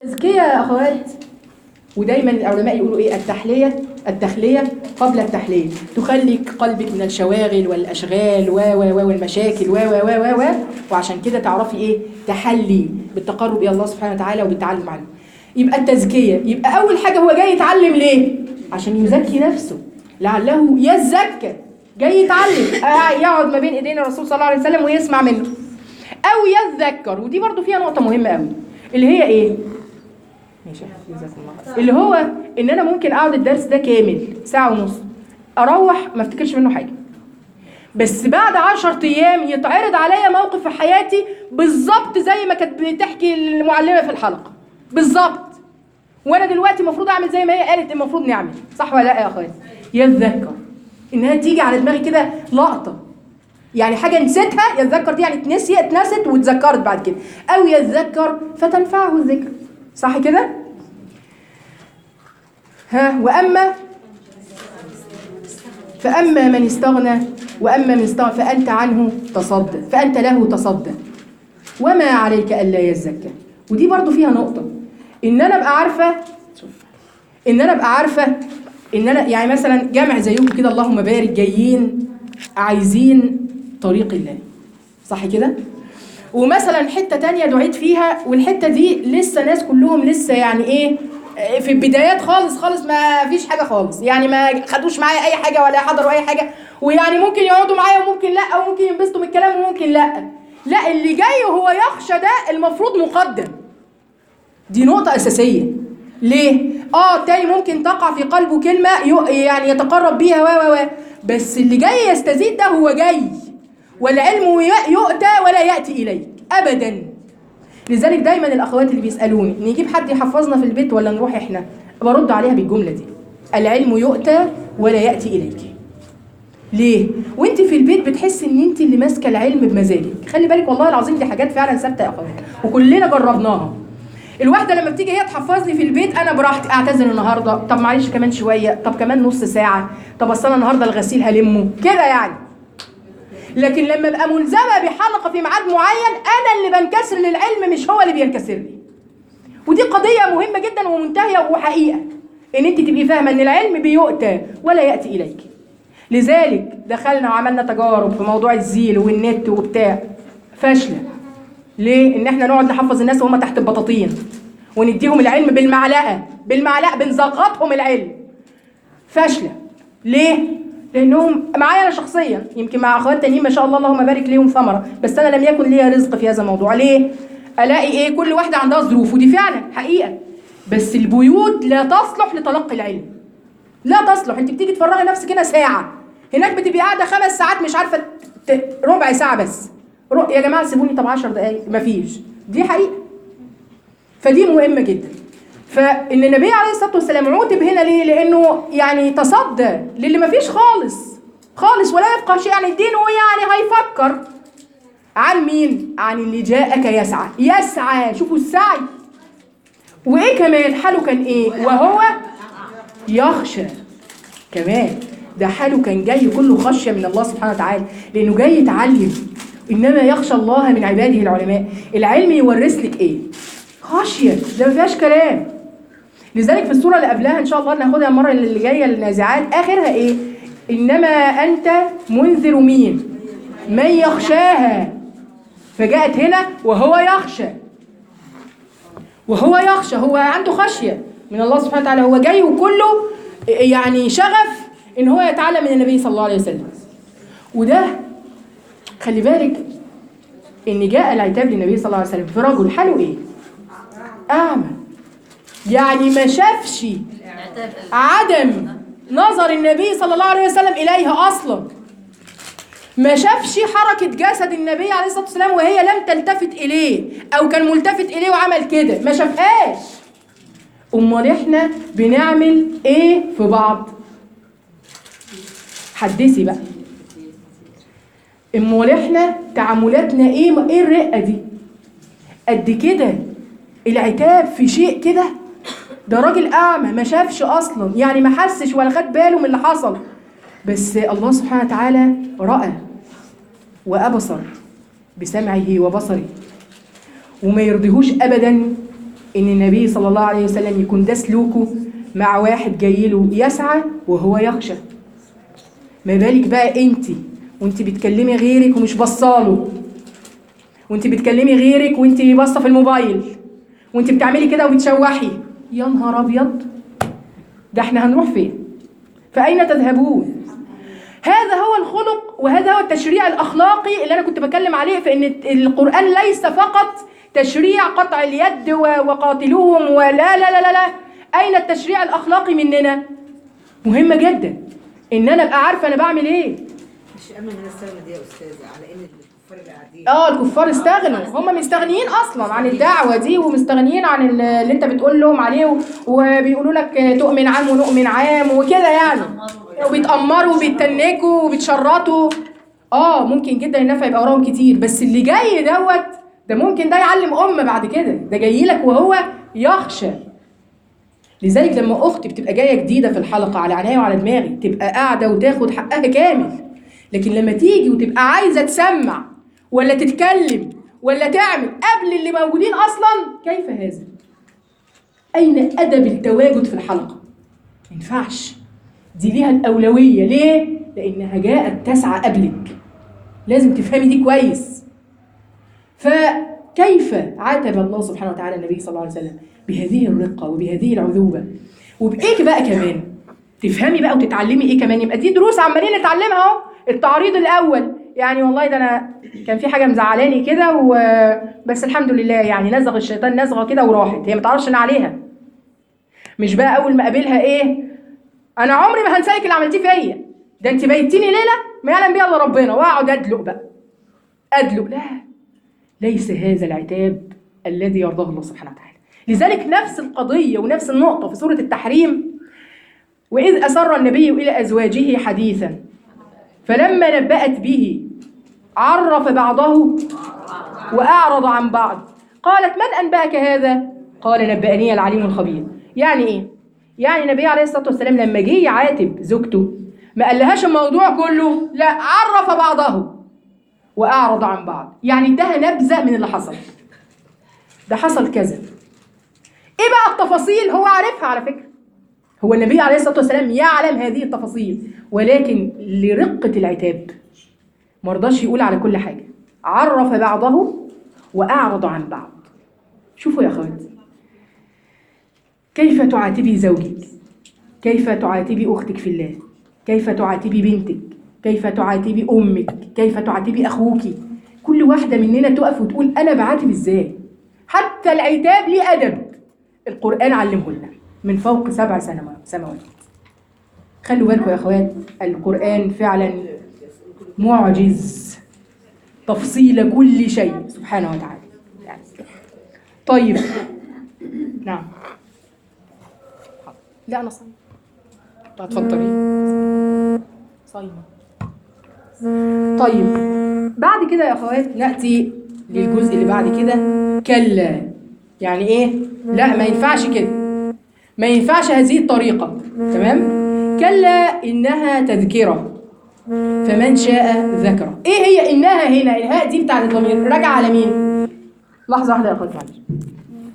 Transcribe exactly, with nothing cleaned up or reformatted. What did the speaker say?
تزكية يا أخوات، ودايما العلماء يقولوا إيه؟ التحلية التخلية قبل التحلية، تخليك قلبك من الشواغل والأشغال و و و والمشاكل و و و و و وعشان كده تعرفي إيه؟ تحلي بالتقرب إلى الله سبحانه وتعالى وبالتعلم عنه. يبقى التزكية، يبقى أول حاجة هو جاي يتعلم ليه؟ عشان يزكي نفسه لعله يزكى، جاي يتعلم يقعد ما بين إيدين الرسول صلى الله عليه وسلم ويسمع منه، أو يذكر. ودي برضو فيها نقطة مهمة قوي اللي هي إيه؟ ماشي جزاكم الله خير. اللي هو ان انا ممكن اقعد الدرس ده كامل ساعه ونص، اروح ما افتكرش منه حاجه، بس بعد عشر ايام يتعرض عليا موقف في حياتي بالظبط زي ما كانت بتحكي المعلمه في الحلقه بالظبط، وانا دلوقتي المفروض اعمل زي ما هي قالت المفروض نعمل، صح ولا لا يا اخواتي؟ يتذكر انها تيجي على دماغي كده لقطه، يعني حاجه نسيتها، يتذكر دي يعني اتنسي اتنست واتذكرت بعد كده، او يتذكر فتنفعه الذكر، صح كده؟ ها وأما فأما من استغنى وأما من استغنى فأنت عنه تصدى، فأنت له تصدى وما عليك ألا يزكى. ودي برضو فيها نقطة إن أنا أبقى عارفة إن أنا أبقى عارفة إن أنا يعني مثلا جامع زيكم كده اللهم بارك جايين عايزين طريق الله، صح كده؟ ومثلا حتة تانية دعيت فيها والحتة دي لسه ناس كلهم لسه يعني ايه في البدايات خالص خالص، ما فيش حاجة خالص، يعني ما خدوش معايا اي حاجة ولا حضروا اي حاجة، ويعني ممكن يقعدوا معايا وممكن لا، وممكن ينبسطوا من الكلام وممكن لا. لا، اللي جاي وهو يخشى ده المفروض مقدم، دي نقطة أساسية. ليه؟ اه تاني ممكن تقع في قلبه كلمة يعني يتقرب بيها و و و بس اللي جاي يستزيد ده هو جاي، والعلم يؤتى ولا يأتي إليك أبدا. لذلك دايما الأخوات اللي بيسألوني نجيب حد يحفظنا في البيت ولا نروح إحنا، برد عليها بالجملة دي، العلم يؤتى ولا يأتي إليك. ليه؟ وانت في البيت بتحس ان انت اللي ماسكه العلم بمزاجك. خلي بالك والله العظيم دي حاجات فعلا ثابته يا اخوات وكلنا جربناها. الواحده لما بتيجي هي تحفظني في البيت انا براحتي، اعتذر النهارده، طب معلش كمان شويه، طب كمان نص ساعه، طب اصل انا النهارده الغسيل هلمه كده يعني. لكن لما ابقى ملزمه بحلقه في ميعاد معين انا اللي بنكسر للعلم مش هو اللي بينكسر لي. ودي قضيه مهمه جدا ومنتهيه وحقيقه ان انت تبقي فاهمه ان العلم بيؤتى ولا ياتي اليك. لذلك دخلنا وعملنا تجارب في موضوع الزيل والنت وبتاع فاشله. ليه؟ ان احنا نقعد نحفظ الناس وهم تحت البطاطين ونديهم العلم بالمعلقه بالمعلقه بنزغطهم العلم. فاشله. ليه؟ لانهم معايا انا شخصيا، يمكن مع اخوات تانيين ما شاء الله اللهم بارك ليهم ثمره، بس انا لم يكن لي رزق في هذا الموضوع. ليه؟ الاقي ايه؟ كل واحده عندها ظروف، ودي فعلا حقيقه، بس البيوت لا تصلح لتلقي العلم. لا تصلح. انت بتيجي تفرغي نفسك هنا ساعه، هناك بتبقي قاعده خمس ساعات مش عارفه ت... ربع ساعه بس. ر... يا جماعه سيبوني طب عشر دقائق، مفيش. دي حقيقه. فدي مهمه جدا. فان النبي عليه الصلاه والسلام عوتب هنا ليه؟ لانه يعني تصدى للي مفيش خالص خالص ولا يبقى شيء، يعني الدين هو يعني هيفكر عن مين؟ عن اللي جاءك يسعى. يسعى، شوفوا السعي. وايه كمان؟ حاله كان ايه؟ وهو يخشى. كمان ده حاله كان جاي كله خشيه من الله سبحانه وتعالى، لانه جاي يتعلم. انما يخشى الله من عباده العلماء. العلم يورث لك ايه؟ خشيه، ده ما فيهاش كلام. لذلك في السوره اللي قبلها ان شاء الله ناخدها المره اللي جايه النازعات، اخرها ايه؟ انما انت منذر مين؟ من يخشاها. فجاءت هنا وهو يخشى. وهو يخشى، هو عنده خشيه من الله سبحانه وتعالى، هو جاي وكله يعني شغف ان هو يتعلم من النبي صلى الله عليه وسلم. وده خلي بالك ان جاء العتاب للنبي صلى الله عليه وسلم في رجل حاله ايه؟ اعمى، يعني ما شافش عدم نظر النبي صلى الله عليه وسلم اليها اصلا، ما شافش حركه جسد النبي عليه الصلاه والسلام وهي لم تلتفت اليه، او كان ملتفت اليه وعمل كده، ما شافهاش. امال احنا بنعمل ايه في بعض؟ حدثي بقى. امال احنا تعاملاتنا ايه؟ ايه الرقه دي؟ قد كده العتاب في شيء كده؟ ده راجل اعمى ما شافش اصلا، يعني ما حسش ولا خد باله من اللي حصل، بس الله سبحانه وتعالى راى وابصر بسمعه وبصره، وما يرضيهوش ابدا إن النبي صلى الله عليه وسلم يكون ده سلوكه مع واحد جاي له يسعى وهو يخشى. ما بالك بقى أنت وأنت بتكلمي غيرك ومش بصاله، وأنت بتكلمي غيرك وأنت باصة في الموبايل، وأنت بتعملي كده وبتشوحي. يا نهار أبيض، ده احنا هنروح فين؟ فأين تذهبون؟ هذا هو الخلق وهذا هو التشريع الأخلاقي اللي أنا كنت بكلم عليه، في إن القرآن ليس فقط تشريع قطع اليد وقاتلوهم ولا لا لا لا لا. أين التشريع الأخلاقي مننا؟ مهمة جدا إن أنا أبقى عارفة أنا بعمل إيه. مش أمن من السنة دي يا أستاذة على إن الكفار اللي قاعدين آه الكفار استغنوا، هم مستغنيين أصلا عن الدعوة دي، ومستغنيين عن اللي أنت بتقول لهم عليه، وبيقولوا لك تؤمن عام ونؤمن عام وكده يعني، وبيتأمروا وبيتنكوا وبيتشرطوا. آه ممكن جدا النفع يبقى وراهم كتير، بس اللي جاي دوت ده ممكن ده يعلم أمة بعد كده، ده جاي لك وهو يخشى. لذلك لما أختي بتبقى جاية جديدة في الحلقة على عينيا وعلى دماغي تبقى قاعدة وتاخد حقها كامل، لكن لما تيجي وتبقى عايزة تسمع ولا تتكلم ولا تعمل قبل اللي موجودين أصلا، كيف هذا؟ أين أدب التواجد في الحلقة؟ ما ينفعش، دي ليها الأولوية. ليه؟ لأنها جاءت تسعى قبلك، لازم تفهمي دي كويس. فكيف عاتب الله سبحانه وتعالى النبي صلى الله عليه وسلم بهذه الرقة وبهذه العذوبة، وبإيه بقى كمان؟ تفهمي بقى وتتعلمي إيه كمان. يبقى دي دروس عمالين نتعلمها أهو. التعريض الأول يعني والله ده أنا كان في حاجة مزعلاني كده و... بس الحمد لله يعني نزغ الشيطان نزغة كده وراحت، هي ما تعرفش أنا عليها. مش بقى أول ما أقابلها إيه؟ أنا عمري ما هنسالك اللي عملتيه فيا، ده أنت بيتيني ليلة ما يعلم بيها إلا ربنا، وأقعد أدلق بقى أدلق. لا، ليس هذا العتاب الذي يرضاه الله سبحانه وتعالى. لذلك نفس القضية ونفس النقطة في سورة التحريم، وإذ أسر النبي إلى أزواجه حديثا فلما نبأت به عرف بعضه وأعرض عن بعض قالت من أنبأك هذا؟ قال نبأني العليم الخبير. يعني إيه؟ يعني النبي عليه الصلاة والسلام لما جه يعاتب زوجته ما قالهاش الموضوع كله، لا، عرف بعضه وأعرض عن بعض، يعني اداها نبذة من اللي حصل. ده حصل كذا. إيه بقى التفاصيل؟ هو عارفها على فكرة، هو النبي عليه الصلاة والسلام يعلم هذه التفاصيل، ولكن لرقة العتاب مرضاش يقول على كل حاجة، عرف بعضه وأعرض عن بعض. شوفوا يا أخوات، كيف تعاتبي زوجك، كيف تعاتبي أختك في الله، كيف تعاتبي بنتك، كيف تعاتبي أمك، كيف تعاتبي أخوك. كل واحدة مننا تقف وتقول أنا بعاتب إزاي. حتى العتاب ليه أدب، القرآن علمه لنا من فوق سبع سماوات. خلوا بالكم يا أخوات، القرآن فعلا معجز تفصيل كل شيء سبحانه وتعالى. يعني. طيب نعم، لا أنا صايمة. هتفضلي صايمة. طيب بعد كده يا أخوات نأتي للجزء اللي بعد كده. كلا، يعني إيه؟ لا ما ينفعش كده، ما ينفعش هذه الطريقة. تمام؟ كلا إنها تذكرة فمن شاء ذكره. إيه هي إنها هنا؟ الهاء دي بتاعت الضمير راجعة على مين؟ لحظة واحدة يا أخوات معلش.